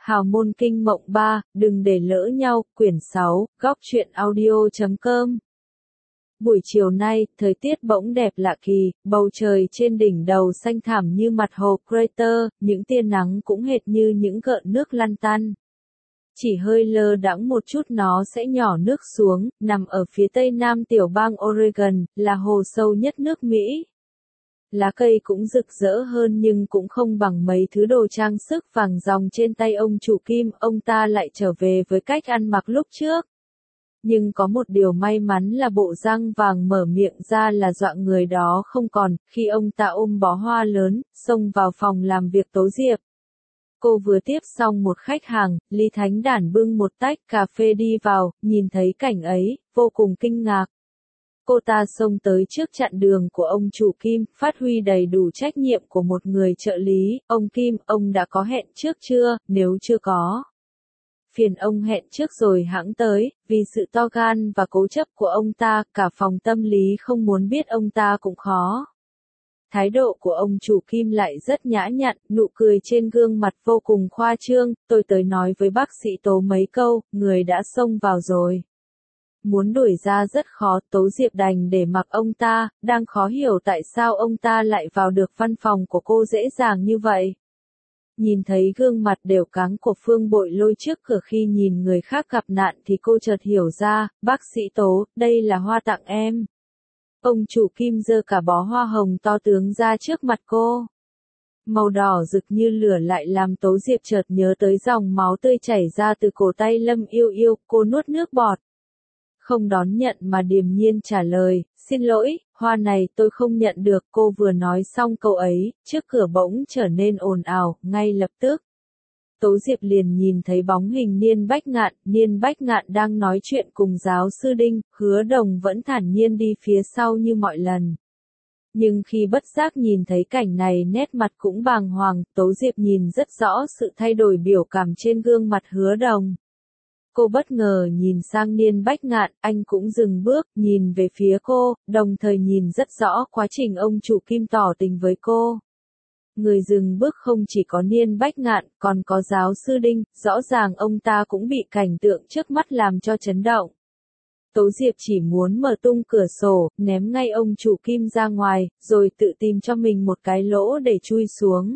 Hào môn kinh mộng 3, đừng để lỡ nhau, quyển 6, góc truyện audio.com. Buổi chiều nay, thời tiết bỗng đẹp lạ kỳ, bầu trời trên đỉnh đầu xanh thẳm như mặt hồ crater, những tia nắng cũng hệt như những gợn nước lăn tăn. Chỉ hơi lơ đãng một chút nó sẽ nhỏ nước xuống, nằm ở phía tây nam tiểu bang Oregon, là hồ sâu nhất nước Mỹ. Lá cây cũng rực rỡ hơn nhưng cũng không bằng mấy thứ đồ trang sức vàng ròng trên tay ông chủ Kim, ông ta lại trở về với cách ăn mặc lúc trước. Nhưng có một điều may mắn là bộ răng vàng mở miệng ra là dọa người đó không còn, khi ông ta ôm bó hoa lớn, xông vào phòng làm việc Tố Diệp. Cô vừa tiếp xong một khách hàng, Lý Thánh Đản bưng một tách cà phê đi vào, nhìn thấy cảnh ấy, vô cùng kinh ngạc. Cô ta xông tới trước chặn đường của ông chủ Kim, phát huy đầy đủ trách nhiệm của một người trợ lý. Ông Kim, ông đã có hẹn trước chưa, nếu chưa có. Phiền ông hẹn trước rồi hẵng tới, vì sự to gan và cố chấp của ông ta, cả phòng tâm lý không muốn biết ông ta cũng khó. Thái độ của ông chủ Kim lại rất nhã nhặn, nụ cười trên gương mặt vô cùng khoa trương, tôi tới nói với bác sĩ Tố mấy câu, người đã xông vào rồi. Muốn đuổi ra rất khó, Tố Diệp đành để mặc ông ta, đang khó hiểu tại sao ông ta lại vào được văn phòng của cô dễ dàng như vậy. Nhìn thấy gương mặt đều cáng của Phương Bội Lôi trước cửa khi nhìn người khác gặp nạn thì cô chợt hiểu ra, bác sĩ Tố, đây là hoa tặng em. Ông chủ Kim giơ cả bó hoa hồng to tướng ra trước mặt cô. Màu đỏ rực như lửa lại làm Tố Diệp chợt nhớ tới dòng máu tươi chảy ra từ cổ tay Lâm Yêu Yêu, cô nuốt nước bọt. Không đón nhận mà điềm nhiên trả lời, xin lỗi, hoa này tôi không nhận được. Cô vừa nói xong câu ấy, trước cửa bỗng trở nên ồn ào, ngay lập tức. Tố Diệp liền nhìn thấy bóng hình Niên Bách Ngạn đang nói chuyện cùng giáo sư Đinh, Hứa Đồng vẫn thản nhiên đi phía sau như mọi lần. Nhưng khi bất giác nhìn thấy cảnh này nét mặt cũng bàng hoàng, Tố Diệp nhìn rất rõ sự thay đổi biểu cảm trên gương mặt Hứa Đồng. Cô bất ngờ nhìn sang Niên Bách Ngạn, anh cũng dừng bước, nhìn về phía cô, đồng thời nhìn rất rõ quá trình ông chủ Kim tỏ tình với cô. Người dừng bước không chỉ có Niên Bách Ngạn, còn có giáo sư Đinh, rõ ràng ông ta cũng bị cảnh tượng trước mắt làm cho chấn động. Tố Diệp chỉ muốn mở tung cửa sổ, ném ngay ông chủ Kim ra ngoài, rồi tự tìm cho mình một cái lỗ để chui xuống.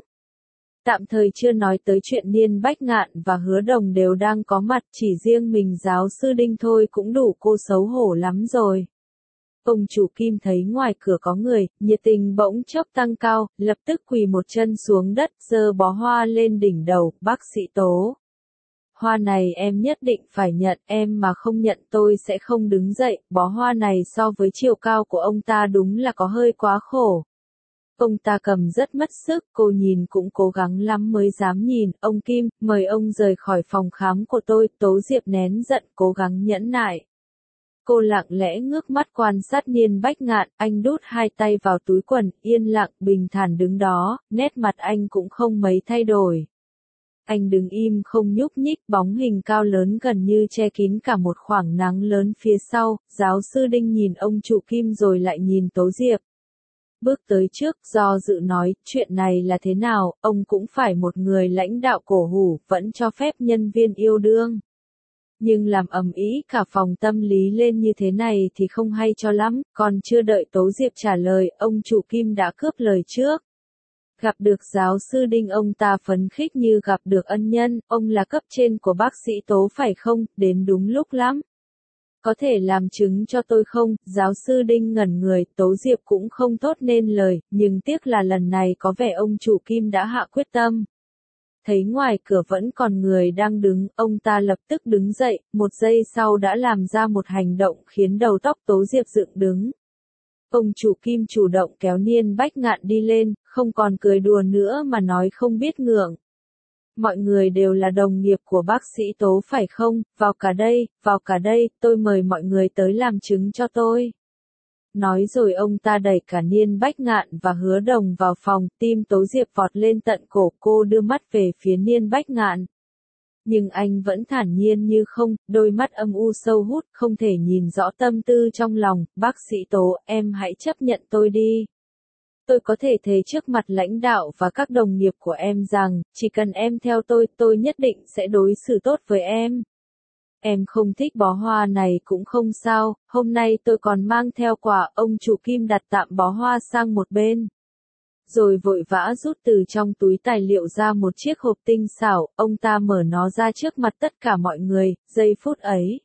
Tạm thời chưa nói tới chuyện Niên Bách Ngạn và Hứa Đồng đều đang có mặt, chỉ riêng mình giáo sư Đinh thôi cũng đủ cô xấu hổ lắm rồi. Ông chủ Kim thấy ngoài cửa có người, nhiệt tình bỗng chốc tăng cao, lập tức quỳ một chân xuống đất, giơ bó hoa lên đỉnh đầu, bác sĩ Tố. Hoa này em nhất định phải nhận, em mà không nhận tôi sẽ không đứng dậy. Bó hoa này so với chiều cao của ông ta đúng là có hơi quá khổ. Ông ta cầm rất mất sức, cô nhìn cũng cố gắng lắm mới dám nhìn. Ông Kim, mời ông rời khỏi phòng khám của tôi. Tố Diệp nén giận, cố gắng nhẫn nại. Cô lặng lẽ ngước mắt quan sát Niên Bách Ngạn, anh đút hai tay vào túi quần, yên lặng, bình thản đứng đó, nét mặt anh cũng không mấy thay đổi. Anh đứng im không nhúc nhích, bóng hình cao lớn gần như che kín cả một khoảng nắng lớn phía sau. Giáo sư Đinh nhìn ông chủ Kim rồi lại nhìn Tố Diệp. Bước tới trước, do dự nói, chuyện này là thế nào, ông cũng phải một người lãnh đạo cổ hủ, vẫn cho phép nhân viên yêu đương. Nhưng làm ầm ĩ cả phòng tâm lý lên như thế này thì không hay cho lắm, còn chưa đợi Tố Diệp trả lời, ông chủ Kim đã cướp lời trước. Gặp được giáo sư Đinh ông ta phấn khích như gặp được ân nhân, ông là cấp trên của bác sĩ Tố phải không, đến đúng lúc lắm. Có thể làm chứng cho tôi không? Giáo sư Đinh ngẩn người, Tố Diệp cũng không thốt nên lời, nhưng tiếc là lần này có vẻ ông chủ Kim đã hạ quyết tâm. Thấy ngoài cửa vẫn còn người đang đứng, ông ta lập tức đứng dậy, một giây sau đã làm ra một hành động khiến đầu tóc Tố Diệp dựng đứng. Ông chủ Kim chủ động kéo Niên Bách Ngạn đi lên, không còn cười đùa nữa mà nói không biết ngượng. Mọi người đều là đồng nghiệp của bác sĩ Tố phải không, vào cả đây, tôi mời mọi người tới làm chứng cho tôi. Nói rồi ông ta đẩy cả Niên Bách Ngạn và Hứa Đồng vào phòng, tim Tố Diệp vọt lên tận cổ, cô đưa mắt về phía Niên Bách Ngạn. Nhưng anh vẫn thản nhiên như không, đôi mắt âm u sâu hút, không thể nhìn rõ tâm tư trong lòng, bác sĩ Tố, em hãy chấp nhận tôi đi. Tôi có thể thề trước mặt lãnh đạo và các đồng nghiệp của em rằng, chỉ cần em theo tôi nhất định sẽ đối xử tốt với em. Em không thích bó hoa này cũng không sao, hôm nay tôi còn mang theo quà. Ông chủ Kim đặt tạm bó hoa sang một bên. Rồi vội vã rút từ trong túi tài liệu ra một chiếc hộp tinh xảo, ông ta mở nó ra trước mặt tất cả mọi người. Giây phút ấy,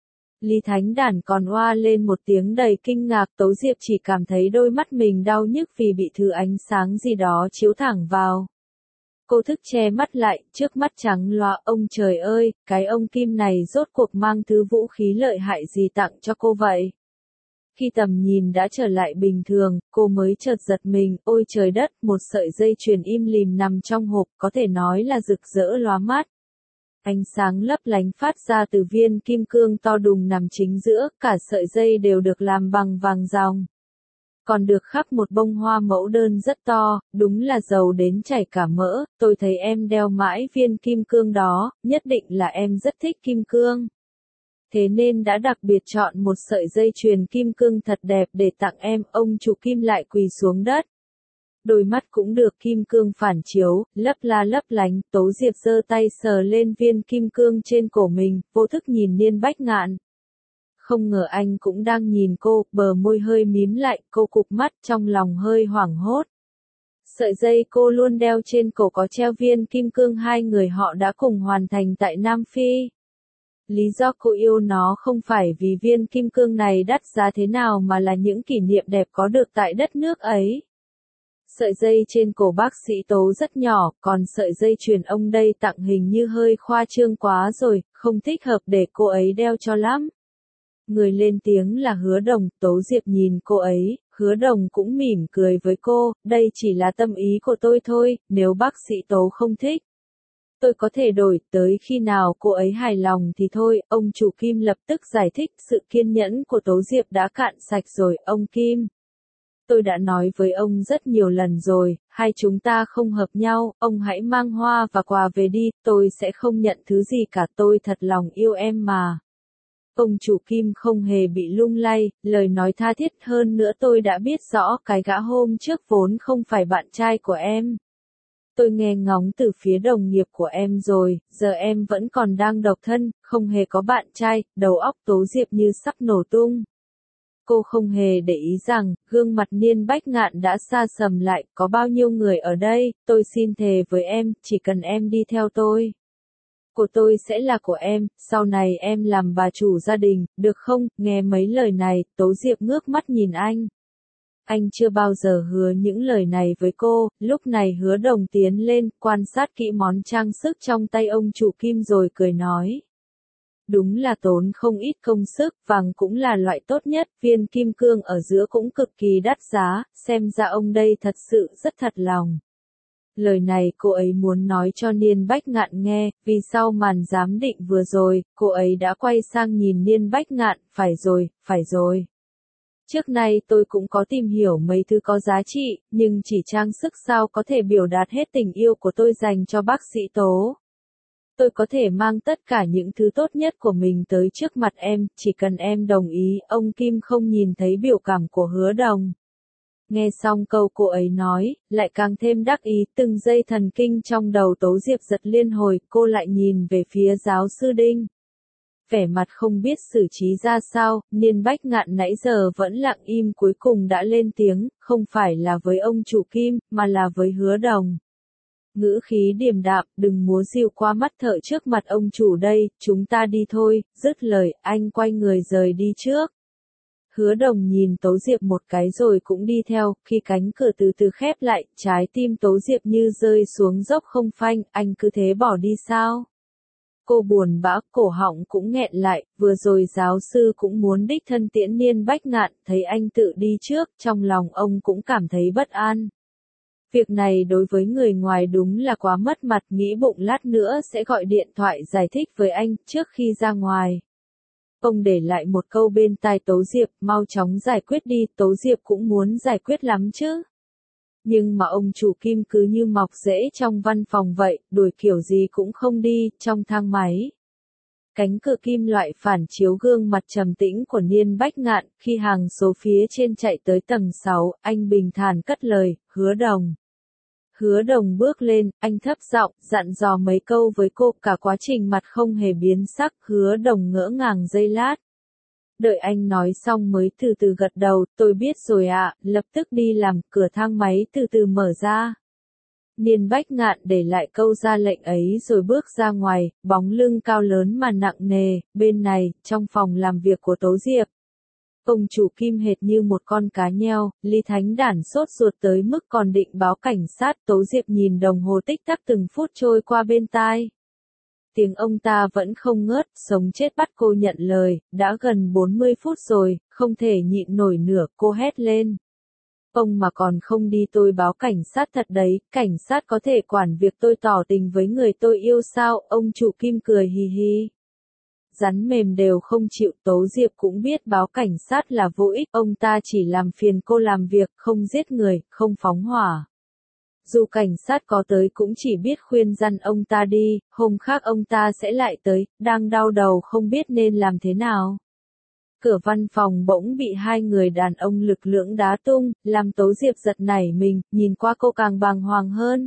Lý Thánh Đản còn oa lên một tiếng đầy kinh ngạc. Tấu Diệp chỉ cảm thấy đôi mắt mình đau nhức vì bị thứ ánh sáng gì đó chiếu thẳng vào. Cô thức che mắt lại, trước mắt trắng loa. Ông trời ơi, cái ông Kim này rốt cuộc mang thứ vũ khí lợi hại gì tặng cho cô vậy? Khi tầm nhìn đã trở lại bình thường, cô mới chợt giật mình. Ôi trời đất, một sợi dây chuyền im lìm nằm trong hộp, có thể nói là rực rỡ lóa mắt. Ánh sáng lấp lánh phát ra từ viên kim cương to đùng nằm chính giữa, cả sợi dây đều được làm bằng vàng ròng. Còn được khắc một bông hoa mẫu đơn rất to, đúng là giàu đến chảy cả mỡ. Tôi thấy em đeo mãi viên kim cương đó, nhất định là em rất thích kim cương. Thế nên đã đặc biệt chọn một sợi dây chuyền kim cương thật đẹp để tặng em. Ông chủ Kim lại quỳ xuống đất. Đôi mắt cũng được kim cương phản chiếu, lấp la lấp lánh. Tố Diệp giơ tay sờ lên viên kim cương trên cổ mình, vô thức nhìn Niên Bách Ngạn. Không ngờ anh cũng đang nhìn cô, bờ môi hơi mím lại, cô cụp mắt, trong lòng hơi hoảng hốt. Sợi dây cô luôn đeo trên cổ có treo viên kim cương hai người họ đã cùng hoàn thành tại Nam Phi. Lý do cô yêu nó không phải vì viên kim cương này đắt giá thế nào mà là những kỷ niệm đẹp có được tại đất nước ấy. Sợi dây trên cổ bác sĩ Tố rất nhỏ, còn sợi dây chuyền ông đây tặng hình như hơi khoa trương quá rồi, không thích hợp để cô ấy đeo cho lắm. Người lên tiếng là Hứa Đồng. Tố Diệp nhìn cô ấy, Hứa Đồng cũng mỉm cười với cô, đây chỉ là tâm ý của tôi thôi, nếu bác sĩ Tố không thích, tôi có thể đổi, tới khi nào cô ấy hài lòng thì thôi. Ông chủ Kim lập tức giải thích, sự kiên nhẫn của Tố Diệp đã cạn sạch rồi. Ông Kim, tôi đã nói với ông rất nhiều lần rồi, hai chúng ta không hợp nhau, ông hãy mang hoa và quà về đi, tôi sẽ không nhận thứ gì cả, tôi thật lòng yêu em mà. Ông chủ Kim không hề bị lung lay, lời nói tha thiết hơn nữa, tôi đã biết rõ cái gã hôm trước vốn không phải bạn trai của em. Tôi nghe ngóng từ phía đồng nghiệp của em rồi, giờ em vẫn còn đang độc thân, không hề có bạn trai. Đầu óc Tố Diệp như sắp nổ tung. Cô không hề để ý rằng, gương mặt Niên Bách Ngạn đã xa sầm lại, có bao nhiêu người ở đây, tôi xin thề với em, chỉ cần em đi theo tôi. Của tôi sẽ là của em, sau này em làm bà chủ gia đình, được không? Nghe mấy lời này, Tố Diệp ngước mắt nhìn anh. Anh chưa bao giờ hứa những lời này với cô. Lúc này Hứa Đồng tiến lên, quan sát kỹ món trang sức trong tay ông chủ Kim rồi cười nói. Đúng là tốn không ít công sức, vàng cũng là loại tốt nhất, viên kim cương ở giữa cũng cực kỳ đắt giá, xem ra ông đây thật sự rất thật lòng. Lời này cô ấy muốn nói cho Niên Bách Ngạn nghe, vì sau màn giám định vừa rồi, cô ấy đã quay sang nhìn Niên Bách Ngạn, phải rồi. Trước nay tôi cũng có tìm hiểu mấy thứ có giá trị, nhưng chỉ trang sức sao có thể biểu đạt hết tình yêu của tôi dành cho bác sĩ Tố. Tôi có thể mang tất cả những thứ tốt nhất của mình tới trước mặt em, chỉ cần em đồng ý. Ông Kim không nhìn thấy biểu cảm của Hứa Đồng. Nghe xong câu cô ấy nói, lại càng thêm đắc ý, từng giây thần kinh trong đầu Tố Diệp giật liên hồi, cô lại nhìn về phía giáo sư Đinh. Vẻ mặt không biết xử trí ra sao, Niên Bách Ngạn nãy giờ vẫn lặng im cuối cùng đã lên tiếng, không phải là với ông chủ Kim, mà là với Hứa Đồng. Ngữ khí điềm đạm, đừng múa rìu qua mắt thợ trước mặt ông chủ đây, chúng ta đi thôi. Dứt lời, anh quay người rời đi trước. Hứa Đồng nhìn Tố Diệp một cái rồi cũng đi theo, khi cánh cửa từ từ khép lại, trái tim Tố Diệp như rơi xuống dốc không phanh, anh cứ thế bỏ đi sao? Cô buồn bã, cổ họng cũng nghẹn lại, vừa rồi giáo sư cũng muốn đích thân tiễn Niên Bách Ngạn, thấy anh tự đi trước, trong lòng ông cũng cảm thấy bất an. Việc này đối với người ngoài đúng là quá mất mặt, nghĩ bụng lát nữa sẽ gọi điện thoại giải thích với anh, trước khi ra ngoài. Ông để lại một câu bên tai Tố Diệp, mau chóng giải quyết đi. Tố Diệp cũng muốn giải quyết lắm chứ. Nhưng mà ông chủ Kim cứ như mọc rễ trong văn phòng vậy, đuổi kiểu gì cũng không đi. Trong thang máy, Cánh cửa kim loại phản chiếu gương mặt trầm tĩnh của Niên Bách Ngạn, khi hàng số phía trên chạy tới tầng 6, anh bình thản cất lời, Hứa Đồng. Hứa Đồng bước lên, anh thấp giọng, dặn dò mấy câu với cô, cả quá trình mặt không hề biến sắc, Hứa Đồng ngỡ ngàng giây lát. Đợi anh nói xong mới từ từ gật đầu, tôi biết rồi ạ, lập tức đi làm, cửa thang máy từ từ mở ra. Niên Bách Ngạn để lại câu ra lệnh ấy rồi bước ra ngoài, bóng lưng cao lớn mà nặng nề, bên này, trong phòng làm việc của Tố Diệp. Ông chủ Kim hệt như một con cá nheo, Lý Thánh Đản sốt ruột tới mức còn định báo cảnh sát, Tố Diệp nhìn đồng hồ tích tắc từng phút trôi qua bên tai. Tiếng ông ta vẫn không ngớt, sống chết bắt cô nhận lời, đã gần 40 phút rồi, không thể nhịn nổi nữa, cô hét lên. Ông mà còn không đi tôi báo cảnh sát thật đấy, cảnh sát có thể quản việc tôi tỏ tình với người tôi yêu sao, ông chủ Kim cười hì hì. Rắn mềm đều không chịu, Tố Diệp cũng biết báo cảnh sát là vô ích, ông ta chỉ làm phiền cô làm việc, không giết người, không phóng hỏa. Dù cảnh sát có tới cũng chỉ biết khuyên răn ông ta đi, hôm khác ông ta sẽ lại tới, đang đau đầu không biết nên làm thế nào. Cửa văn phòng bỗng bị hai người đàn ông lực lưỡng đá tung, làm Tố Diệp giật nảy mình, nhìn qua cô càng bàng hoàng hơn.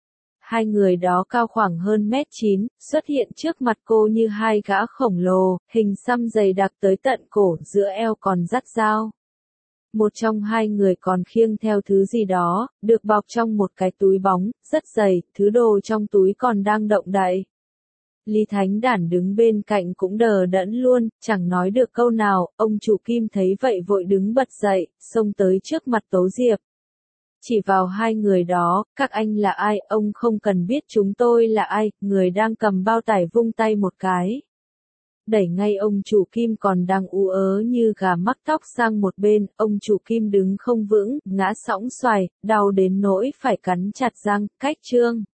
Hai người đó cao khoảng hơn 1m9, xuất hiện trước mặt cô như hai gã khổng lồ, hình xăm dày đặc tới tận cổ, giữa eo còn dắt dao. Một trong hai người còn khiêng theo thứ gì đó, được bọc trong một cái túi bóng, rất dày, thứ đồ trong túi còn đang động đậy. Lý Thánh Đản đứng bên cạnh cũng đờ đẫn luôn, chẳng nói được câu nào, ông chủ Kim thấy vậy vội đứng bật dậy, xông tới trước mặt Tố Diệp. Chỉ vào hai người đó, các anh là ai, ông không cần biết chúng tôi là ai, người đang cầm bao tải vung tay một cái. Đẩy ngay ông chủ Kim còn đang ú ớ như gà mắc tóc sang một bên, ông chủ Kim đứng không vững, ngã sõng xoài, đau đến nỗi phải cắn chặt răng, cách chương.